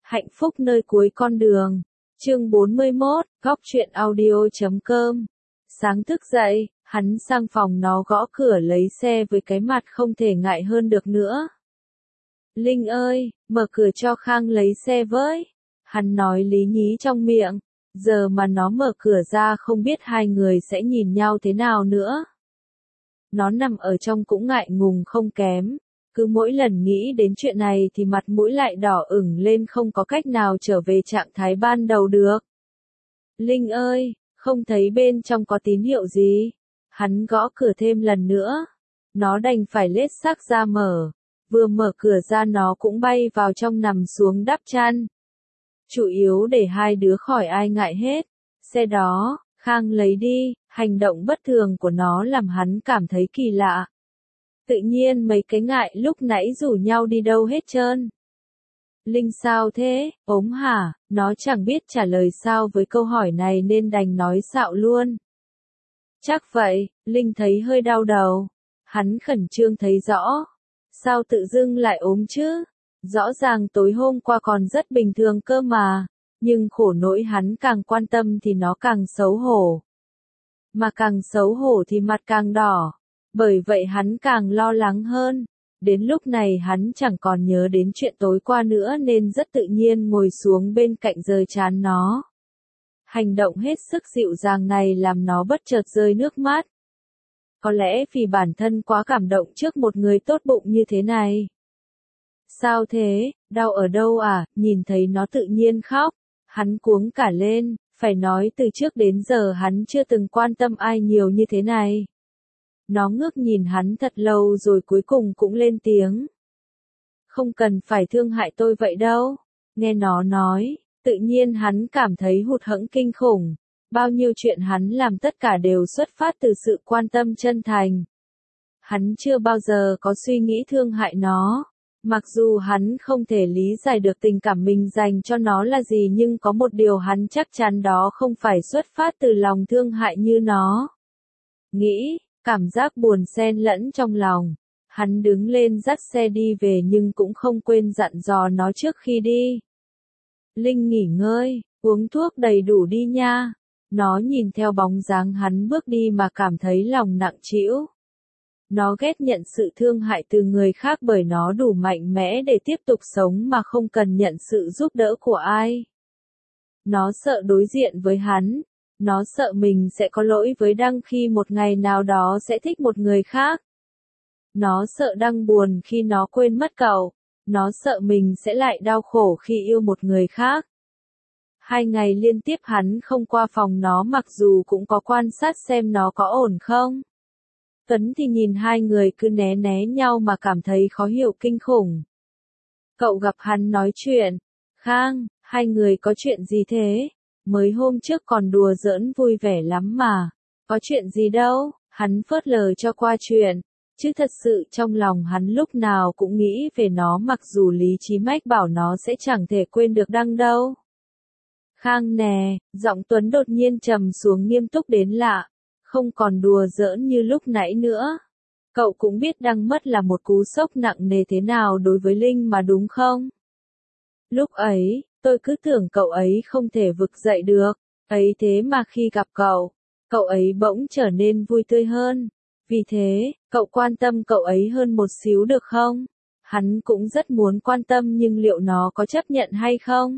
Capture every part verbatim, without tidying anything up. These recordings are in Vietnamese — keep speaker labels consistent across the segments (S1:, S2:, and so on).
S1: Hạnh phúc nơi cuối con đường. Chương bốn mươi mốt, góc truyện audio chấm com. Sáng thức dậy, hắn sang phòng nó gõ cửa lấy xe với cái mặt không thể ngại hơn được nữa. Linh ơi, mở cửa cho Khang lấy xe với. Hắn nói lý nhí trong miệng. Giờ mà nó mở cửa ra không biết hai người sẽ nhìn nhau thế nào nữa. Nó nằm ở trong cũng ngại ngùng không kém. Cứ mỗi lần nghĩ đến chuyện này thì mặt mũi lại đỏ ửng lên, không có cách nào trở về trạng thái ban đầu được. Linh ơi, không thấy bên trong có tín hiệu gì. Hắn gõ cửa thêm lần nữa. Nó đành phải lết xác ra mở. Vừa mở cửa ra nó cũng bay vào trong nằm xuống đắp chăn. Chủ yếu để hai đứa khỏi ai ngại hết. Xe đó, Khang lấy đi. Hành động bất thường của nó làm hắn cảm thấy kỳ lạ. Tự nhiên mấy cái ngại lúc nãy rủ nhau đi đâu hết trơn. Linh sao thế, ốm hả? Nó chẳng biết trả lời sao với câu hỏi này nên đành nói xạo luôn. Chắc vậy, Linh thấy hơi đau đầu. Hắn khẩn trương thấy rõ. Sao tự dưng lại ốm chứ? Rõ ràng tối hôm qua còn rất bình thường cơ mà. Nhưng khổ nỗi hắn càng quan tâm thì nó càng xấu hổ. Mà càng xấu hổ thì mặt càng đỏ. Bởi vậy hắn càng lo lắng hơn. Đến lúc này hắn chẳng còn nhớ đến chuyện tối qua nữa nên rất tự nhiên ngồi xuống bên cạnh rời trán nó. Hành động hết sức dịu dàng này làm nó bất chợt rơi nước mắt. Có lẽ vì bản thân quá cảm động trước một người tốt bụng như thế này. Sao thế, đau ở đâu à? Nhìn thấy nó tự nhiên khóc. Hắn cuống cả lên, phải nói từ trước đến giờ hắn chưa từng quan tâm ai nhiều như thế này. Nó ngước nhìn hắn thật lâu rồi cuối cùng cũng lên tiếng. Không cần phải thương hại tôi vậy đâu. Nghe nó nói, tự nhiên hắn cảm thấy hụt hẫng kinh khủng. Bao nhiêu chuyện hắn làm tất cả đều xuất phát từ sự quan tâm chân thành. Hắn chưa bao giờ có suy nghĩ thương hại nó. Mặc dù hắn không thể lý giải được tình cảm mình dành cho nó là gì, nhưng có một điều hắn chắc chắn đó không phải xuất phát từ lòng thương hại như nó nghĩ. Cảm giác buồn xen lẫn trong lòng. Hắn đứng lên dắt xe đi về nhưng cũng không quên dặn dò nó trước khi đi. Linh nghỉ ngơi, uống thuốc đầy đủ đi nha. Nó nhìn theo bóng dáng hắn bước đi mà cảm thấy lòng nặng trĩu. Nó ghét nhận sự thương hại từ người khác bởi nó đủ mạnh mẽ để tiếp tục sống mà không cần nhận sự giúp đỡ của ai. Nó sợ đối diện với hắn. Nó sợ mình sẽ có lỗi với Đăng khi một ngày nào đó sẽ thích một người khác. Nó sợ Đăng buồn khi nó quên mất cậu. Nó sợ mình sẽ lại đau khổ khi yêu một người khác. Hai ngày liên tiếp hắn không qua phòng nó mặc dù cũng có quan sát xem nó có ổn không. Tuấn thì nhìn hai người cứ né né nhau mà cảm thấy khó hiểu kinh khủng. Cậu gặp hắn nói chuyện. Khang, hai người có chuyện gì thế? Mới hôm trước còn đùa giỡn vui vẻ lắm mà. Có chuyện gì đâu, hắn phớt lờ cho qua chuyện. Chứ thật sự trong lòng hắn lúc nào cũng nghĩ về nó mặc dù lý trí mách bảo nó sẽ chẳng thể quên được Đăng đâu. Khang nè, giọng Tuấn đột nhiên trầm xuống nghiêm túc đến lạ. Không còn đùa giỡn như lúc nãy nữa. Cậu cũng biết Đăng mất là một cú sốc nặng nề thế nào đối với Linh mà đúng không? Lúc ấy, tôi cứ tưởng cậu ấy không thể vực dậy được. Ấy thế mà khi gặp cậu, cậu ấy bỗng trở nên vui tươi hơn. Vì thế, cậu quan tâm cậu ấy hơn một xíu được không? Hắn cũng rất muốn quan tâm nhưng liệu nó có chấp nhận hay không?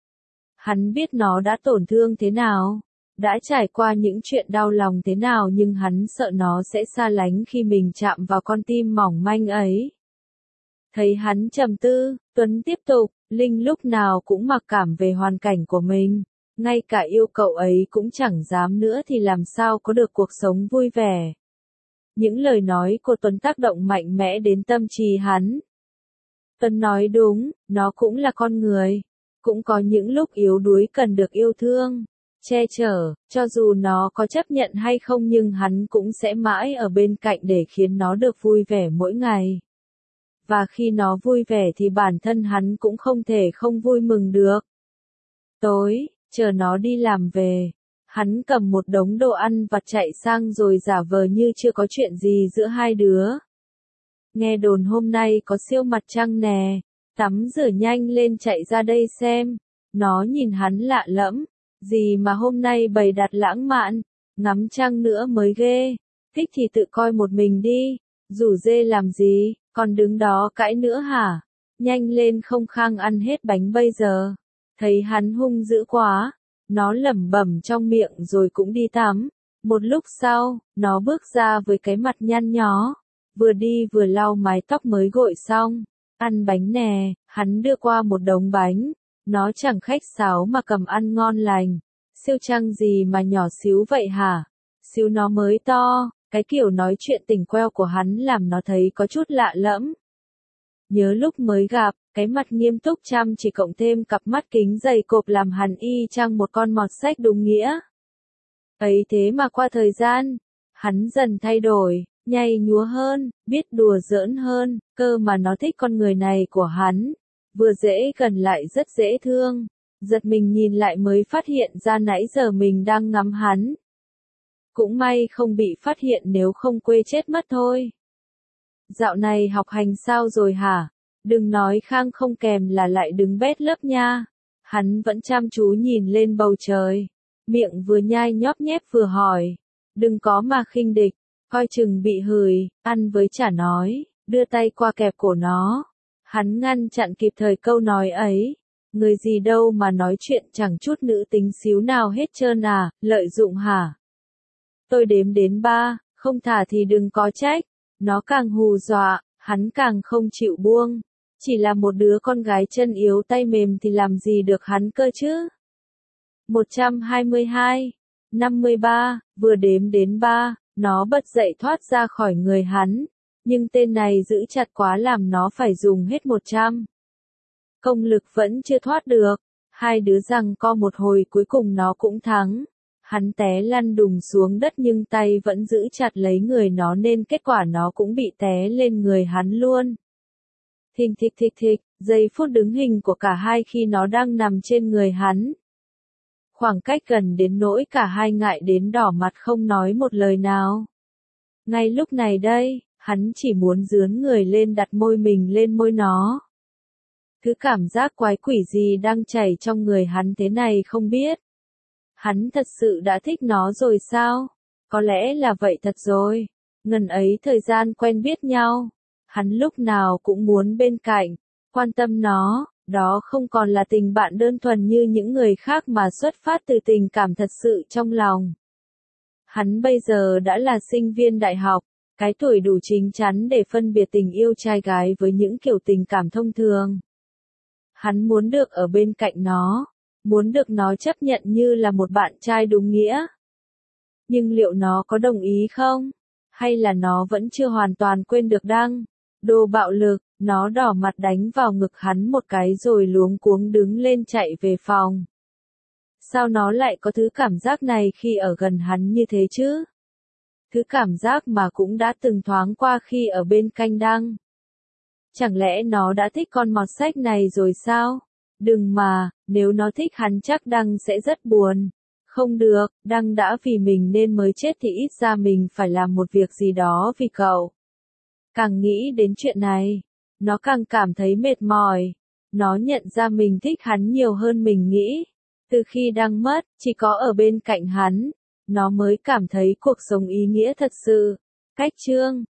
S1: Hắn biết nó đã tổn thương thế nào, đã trải qua những chuyện đau lòng thế nào nhưng hắn sợ nó sẽ xa lánh khi mình chạm vào con tim mỏng manh ấy. Thấy hắn trầm tư, Tuấn tiếp tục, Linh lúc nào cũng mặc cảm về hoàn cảnh của mình, ngay cả yêu cậu ấy cũng chẳng dám nữa thì làm sao có được cuộc sống vui vẻ. Những lời nói của Tuấn tác động mạnh mẽ đến tâm trí hắn. Tuấn nói đúng, nó cũng là con người, cũng có những lúc yếu đuối cần được yêu thương, che chở, cho dù nó có chấp nhận hay không nhưng hắn cũng sẽ mãi ở bên cạnh để khiến nó được vui vẻ mỗi ngày. Và khi nó vui vẻ thì bản thân hắn cũng không thể không vui mừng được. Tối, chờ nó đi làm về, hắn cầm một đống đồ ăn vặt chạy sang rồi giả vờ như chưa có chuyện gì giữa hai đứa. Nghe đồn hôm nay có siêu mặt trăng nè, Tắm rửa nhanh lên chạy ra đây xem. Nó nhìn hắn lạ lẫm. Gì mà hôm nay bày đặt lãng mạn, ngắm trăng nữa mới ghê. Thích thì tự coi một mình đi. Rủ dê làm gì, còn đứng đó cãi nữa hả? Nhanh lên không khang ăn hết bánh bây giờ. Thấy hắn hung dữ quá. Nó lẩm bẩm trong miệng rồi cũng đi tắm. Một lúc sau, nó bước ra với cái mặt nhăn nhó. Vừa đi vừa lau mái tóc mới gội xong. Ăn bánh nè, hắn đưa qua một đống bánh. Nó chẳng khách sáo mà cầm ăn ngon lành. Siêu trăng gì mà nhỏ xíu vậy hả? Xíu nó mới to. Cái kiểu nói chuyện tỉnh queo của hắn làm nó thấy có chút lạ lẫm. Nhớ lúc mới gặp, cái mặt nghiêm túc chăm chỉ cộng thêm cặp mắt kính dày cộp làm hắn y chang một con mọt sách đúng nghĩa. Ấy thế mà qua thời gian, hắn dần thay đổi, nhây nhúa hơn, biết đùa giỡn hơn, cơ mà nó thích con người này của hắn. Vừa dễ gần lại rất dễ thương. Giật mình nhìn lại mới phát hiện ra nãy giờ mình đang ngắm hắn. Cũng may không bị phát hiện nếu không quê chết mất thôi. Dạo này học hành sao rồi hả? Đừng nói khang không kèm là lại đứng bét lớp nha. Hắn vẫn chăm chú nhìn lên bầu trời. Miệng vừa nhai nhóp nhép vừa hỏi. Đừng có mà khinh địch, coi chừng bị hửi, ăn với chả nói, đưa tay qua kẹp cổ nó. Hắn ngăn chặn kịp thời câu nói ấy. Người gì đâu mà nói chuyện chẳng chút nữ tính xíu nào hết trơn à, lợi dụng hả? Tôi đếm đến ba, không thả thì đừng có trách. Nó càng hù dọa, hắn càng không chịu buông. Chỉ là một đứa con gái chân yếu tay mềm thì làm gì được hắn cơ chứ? một trăm hai mươi hai, năm mươi ba, vừa đếm đến ba, nó bật dậy thoát ra khỏi người hắn. Nhưng tên này giữ chặt quá làm nó phải dùng hết một trăm. Công lực vẫn chưa thoát được. Hai đứa giằng co một hồi cuối cùng nó cũng thắng. Hắn té lăn đùng xuống đất nhưng tay vẫn giữ chặt lấy người nó nên kết quả nó cũng bị té lên người hắn luôn. Thình thịch thịch thịch, giây phút đứng hình của cả hai khi nó đang nằm trên người hắn. Khoảng cách gần đến nỗi cả hai ngại đến đỏ mặt không nói một lời nào. Ngay lúc này đây, hắn chỉ muốn dướn người lên đặt môi mình lên môi nó. Thứ cảm giác quái quỷ gì đang chảy trong người hắn thế này không biết. Hắn thật sự đã thích nó rồi sao? Có lẽ là vậy thật rồi. Ngần ấy thời gian quen biết nhau. Hắn lúc nào cũng muốn bên cạnh, quan tâm nó. Đó không còn là tình bạn đơn thuần như những người khác mà xuất phát từ tình cảm thật sự trong lòng. Hắn bây giờ đã là sinh viên đại học, cái tuổi đủ chín chắn để phân biệt tình yêu trai gái với những kiểu tình cảm thông thường. Hắn muốn được ở bên cạnh nó, muốn được nó chấp nhận như là một bạn trai đúng nghĩa. Nhưng liệu nó có đồng ý không? Hay là nó vẫn chưa hoàn toàn quên được Đăng? Đồ bạo lực, nó đỏ mặt đánh vào ngực hắn một cái rồi luống cuống đứng lên chạy về phòng. Sao nó lại có thứ cảm giác này khi ở gần hắn như thế chứ? Thứ cảm giác mà cũng đã từng thoáng qua khi ở bên cạnh Đăng. Chẳng lẽ nó đã thích con mọt sách này rồi sao? Đừng mà, nếu nó thích hắn chắc Đăng sẽ rất buồn. Không được, Đăng đã vì mình nên mới chết thì ít ra mình phải làm một việc gì đó vì cậu. Càng nghĩ đến chuyện này, nó càng cảm thấy mệt mỏi. Nó nhận ra mình thích hắn nhiều hơn mình nghĩ. Từ khi Đăng mất, chỉ có ở bên cạnh hắn, nó mới cảm thấy cuộc sống ý nghĩa thật sự. Cách chương